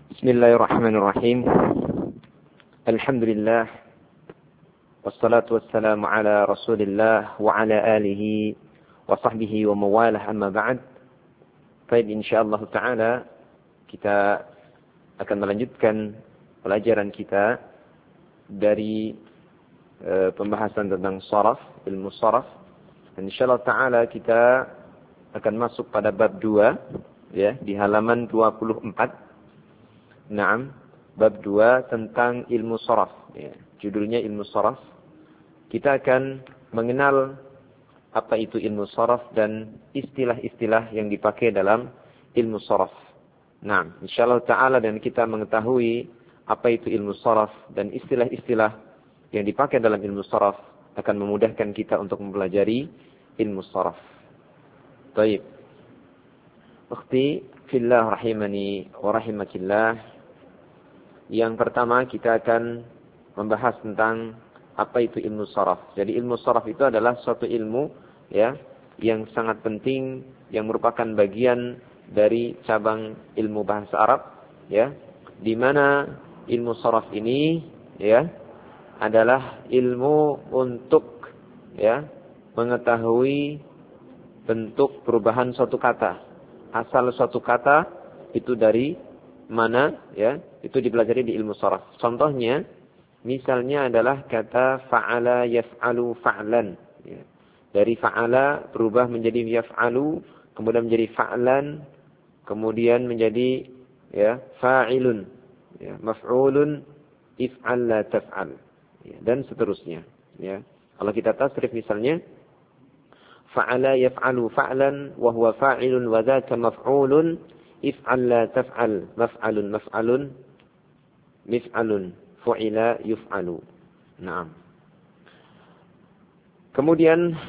Bismillahirrahmanirrahim. Alhamdulillah. Wassalatu wassalamu ala Rasulillah wa ala alihi wa sahbihi wa mawalah, amma ba'd. Baik, insyaallah taala kita akan melanjutkan pelajaran kita dari pembahasan tentang sharaf, ilmu sharaf. Dan insyaallah taala kita akan masuk pada bab 2 ya, di halaman 24. Naam, bab 2 tentang ilmu sharaf ya. Judulnya ilmu sharaf. Kita akan mengenal apa itu ilmu sharaf dan istilah-istilah yang dipakai dalam ilmu sharaf. Naam, insyaallah taala, dan kita mengetahui apa itu ilmu sharaf dan istilah-istilah yang dipakai dalam ilmu sharaf akan memudahkan kita untuk mempelajari ilmu sharaf. Baik. Ukhti fillah rahimani wa rahimakillah. Yang pertama kita akan membahas tentang apa itu ilmu sharaf. Jadi ilmu sharaf itu adalah suatu ilmu ya yang sangat penting, yang merupakan bagian dari cabang ilmu bahasa Arab ya, di mana ilmu sharaf ini ya adalah ilmu untuk ya mengetahui bentuk perubahan suatu kata. Asal suatu kata itu dari mana ya, itu dipelajari di ilmu sharaf. Contohnya misalnya adalah kata fa'ala yaf'alu fa'lan ya. Dari fa'ala berubah menjadi yaf'alu, kemudian menjadi fa'lan, kemudian menjadi ya fa'ilun ya, maf'ulun, if'al la taf'al ya, dan seterusnya ya. Kalau kita tasrif misalnya fa'ala yaf'alu fa'lan wa huwa fa'ilun wa dzaka maf'ulun, if'al la taf'al, maf'alun maf'alun, mif'alun, fu'ila yuf'alu. Naam. Kemudian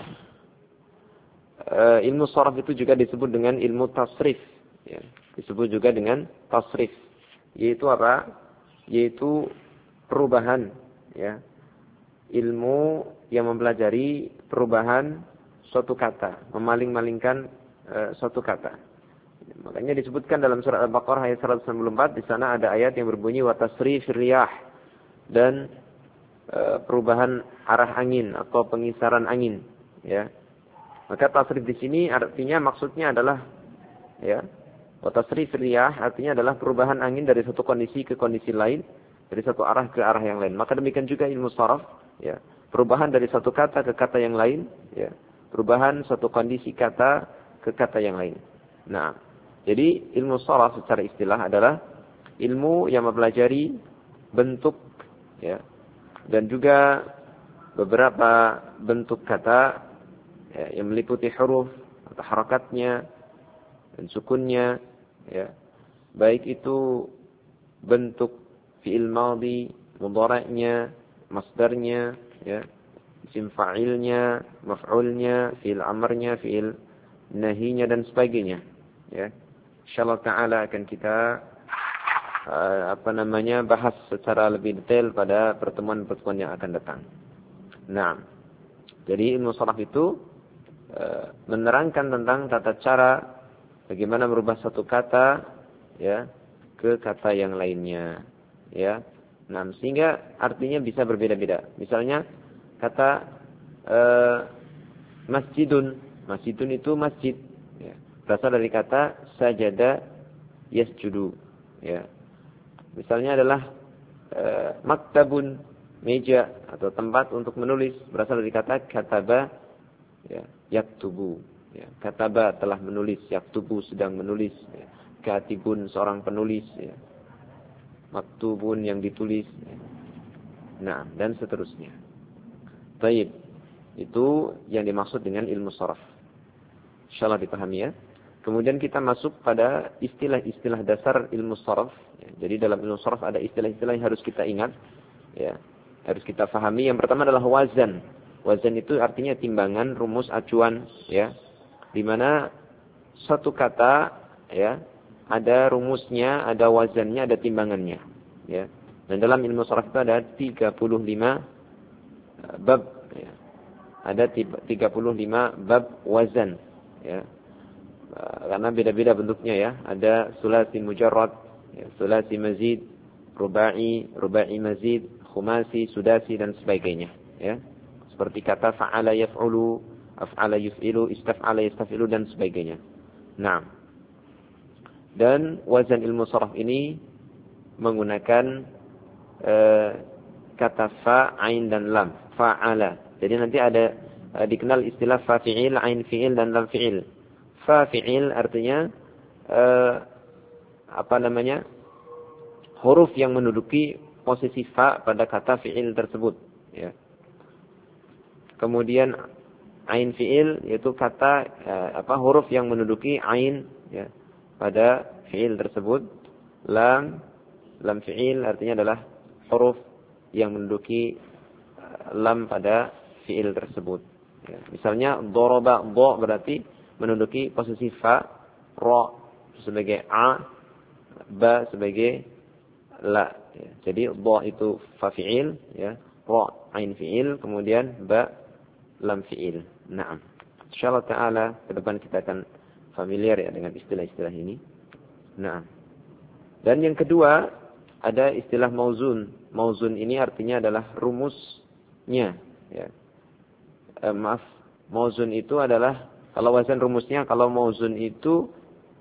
ilmu sharaf itu juga disebut dengan ilmu tasrif ya. Disebut juga dengan tasrif. Yaitu apa? Yaitu perubahan ya. Ilmu yang mempelajari perubahan suatu kata, memaling-malingkan suatu kata. Makanya disebutkan dalam surat Al-Baqarah ayat 194, di sana ada ayat yang berbunyi wa tasrifir riyah, dan perubahan arah angin atau pengisaran angin ya. Maka tasrif di sini artinya maksudnya adalah ya, wa tasrifir riyah artinya adalah perubahan angin dari satu kondisi ke kondisi lain, dari satu arah ke arah yang lain. Maka demikian juga ilmu sharaf ya, perubahan dari satu kata ke kata yang lain ya, perubahan satu kondisi kata ke kata yang lain. Nah, jadi ilmu sharaf secara istilah adalah ilmu yang mempelajari bentuk ya, dan juga beberapa bentuk kata ya, yang meliputi huruf atau harakatnya dan sukunnya ya. Baik itu bentuk fi'il madhi, mudhari'nya, masdarnya ya, isim fa'ilnya, maf'ulnya, fi'il amrnya, fi'il nahinya dan sebagainya ya. Insyaallah taala akan kita bahas secara lebih detail pada pertemuan-pertemuan yang akan datang. Nah, jadi ilmu sharaf itu menerangkan tentang tata cara bagaimana merubah satu kata ya ke kata yang lainnya ya. Nah, sehingga artinya bisa berbeda-beda. Misalnya kata masjidun. Masjidun itu masjid ya, berasal dari kata sajada yasjudu ya. Misalnya adalah maktabun, meja atau tempat untuk menulis, berasal dari kata kataba ya, yaktubu ya. Kataba telah menulis, yaktubu sedang menulis ya. Katibun seorang penulis ya. Maktubun yang ditulis ya. Nah, dan seterusnya. Baik. Itu yang dimaksud dengan ilmu sharaf. Insyaallah dipahami ya. Kemudian kita masuk pada istilah-istilah dasar ilmu sharaf. Ya, jadi dalam ilmu sharaf ada istilah-istilah yang harus kita ingat. Ya, harus kita fahami. Yang pertama adalah wazan. Wazan itu artinya timbangan, rumus, acuan. Ya, di mana satu kata ya ada rumusnya, ada wazannya, ada timbangannya. Ya. Dan dalam ilmu sharaf itu ada 35 bab. Ya. Ada 35 bab wazan. Ya. Karena beda-beda bentuknya ya. Ada sulasi mujarrad, ya, sulasi mazid, rubai mazid, khumasi, sudasi dan sebagainya, ya. Seperti kata fa'ala yaf'ulu, af'ala yuf'ilu, istaf'ala yastaf'ilu dan sebagainya. Nah. Dan wazan ilmu sharaf ini menggunakan kata fa, ain dan lam, fa'ala. Jadi nanti ada dikenal istilah fa fi'il, ain fi'il dan lam fi'il. Fa fi'il artinya huruf yang menduduki posisi fa pada kata fi'il tersebut, ya. Kemudian ain fi'il yaitu kata huruf yang menduduki ain, ya, pada fi'il tersebut. Lam fi'il artinya adalah huruf yang menduduki lam pada fi'il tersebut, ya. Misalnya daraba, dha berarti menduduki posisi fa, ra sebagai a, ba sebagai la, ya. Jadi dha itu fa fi'il, ya, ra ain fi'il, kemudian ba lam fi'il. Naam. Insyaallah taala ke depan kita akan familiar, ya, dengan istilah-istilah ini. Naam. Dan yang kedua ada istilah mauzun. Mauzun ini artinya adalah rumusnya, ya. Mauzun itu adalah kalau wazan rumusnya, kalau mauzun itu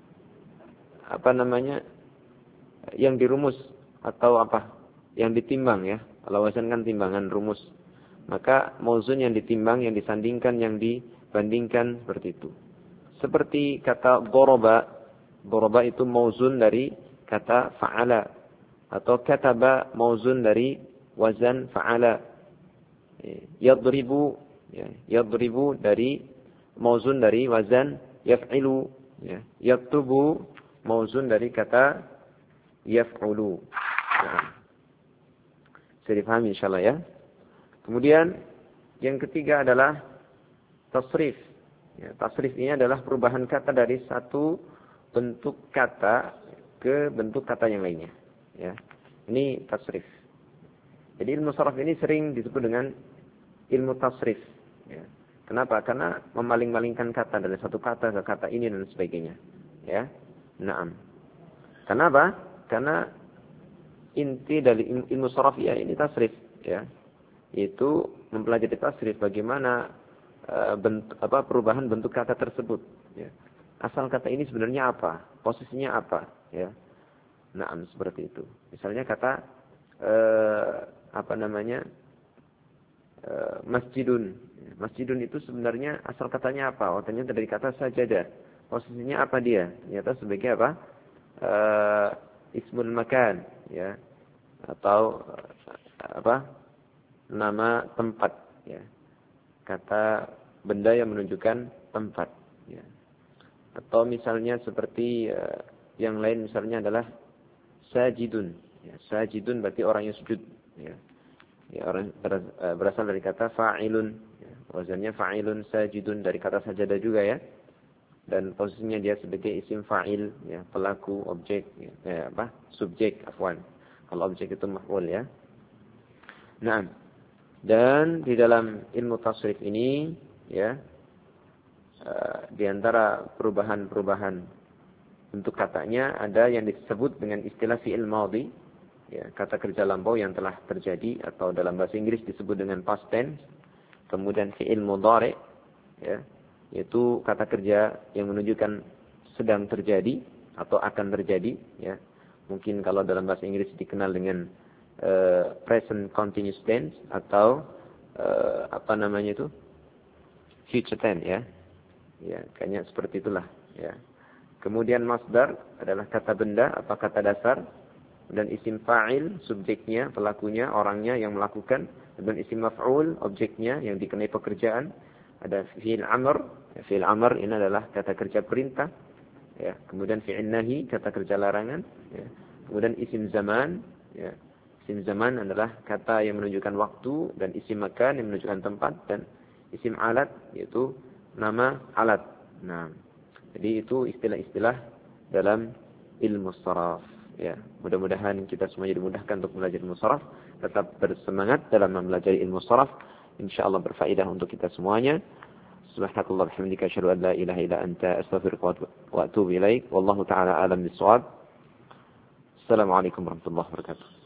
yang dirumus atau yang ditimbang, ya. Kalau wazan kan timbangan, rumus. Maka mauzun yang ditimbang, yang disandingkan, yang dibandingkan, seperti itu. Seperti kata daraba. Daraba itu mauzun dari kata fa'ala, atau kataba mauzun dari wazan fa'ala. Yadribu, ya, yadribu dari mauzun dari wazan yaf'ilu, ya. Yaktubu mauzun dari kata yaf'ulu. Nah, bisa dipahami insyaallah, ya. Kemudian yang ketiga adalah tasrif. Ya, tasrif ini adalah perubahan kata dari satu bentuk kata ke bentuk kata yang lainnya, ya. Ini tasrif. Jadi ilmu sharaf ini sering disebut dengan ilmu tasrif, ya. Kenapa? Karena memaling-malingkan kata dari satu kata ke kata ini dan sebagainya, ya. Naam. Kenapa? Karena inti dari ilmu sharaf ya ini tasrif, ya. Itu mempelajari tasrif, bagaimana perubahan bentuk kata tersebut, ya. Asal kata ini sebenarnya apa? Posisinya apa, ya. Naam, seperti itu. Misalnya kata masjidun. Masjidun itu sebenarnya asal katanya apa? Oh, ternyata dari kata sajadah. Posisinya apa dia? Ternyata sebagai apa? Ismul makan, ya. Atau nama tempat, ya. Kata benda yang menunjukkan tempat, ya. Atau misalnya seperti yang lain, misalnya adalah sajidun, ya. Sajidun berarti orang yang sujud, ya. Ya, orang berasal dari kata fa'ilun, ya. Wazannya fa'ilun, sajidun dari kata sajadah juga, ya. Dan posisinya dia sebagai isim fa'il, ya, pelaku, objek, ya. Subjek, afwan. Kalau objek itu maf'ul, ya. Nah, dan di dalam ilmu tasrif ini, ya, di antara perubahan-perubahan bentuk katanya ada yang disebut dengan istilah fi'il madhi, ya, kata kerja lampau yang telah terjadi, atau dalam bahasa Inggris disebut dengan past tense. Kemudian fi'il mudhari', ya, yaitu kata kerja yang menunjukkan sedang terjadi atau akan terjadi, ya. Mungkin kalau dalam bahasa Inggris dikenal dengan present continuous tense atau future tense, ya. Ya, kayaknya seperti itulah, ya. Kemudian masdar adalah kata benda atau kata dasar, dan isim fa'il subjeknya, pelakunya, orangnya yang melakukan, dan isim maf'ul objeknya yang dikenai pekerjaan. Ada fi'il amr, ya, fi'il amr ini adalah kata kerja perintah, ya. Kemudian fi'il nahi, kata kerja larangan, ya. Kemudian isim zaman, ya. Isim zaman adalah kata yang menunjukkan waktu, dan isim makan yang menunjukkan tempat, dan isim alat yaitu nama alat. Nah, jadi itu istilah-istilah dalam ilmu sharaf, ya. Mudah-mudahan kita semua dimudahkan untuk belajar ilmu sharaf, tetap bersemangat dalam mempelajari ilmu sharaf, insyaallah berfaedah untuk kita semuanya. Subhanakallah bihamdika asyhadu an la ilaha illa anta astaghfiruka wa atubu ilaik. Wallahu taala alam bissawab. Assalamualaikum warahmatullahi wabarakatuh.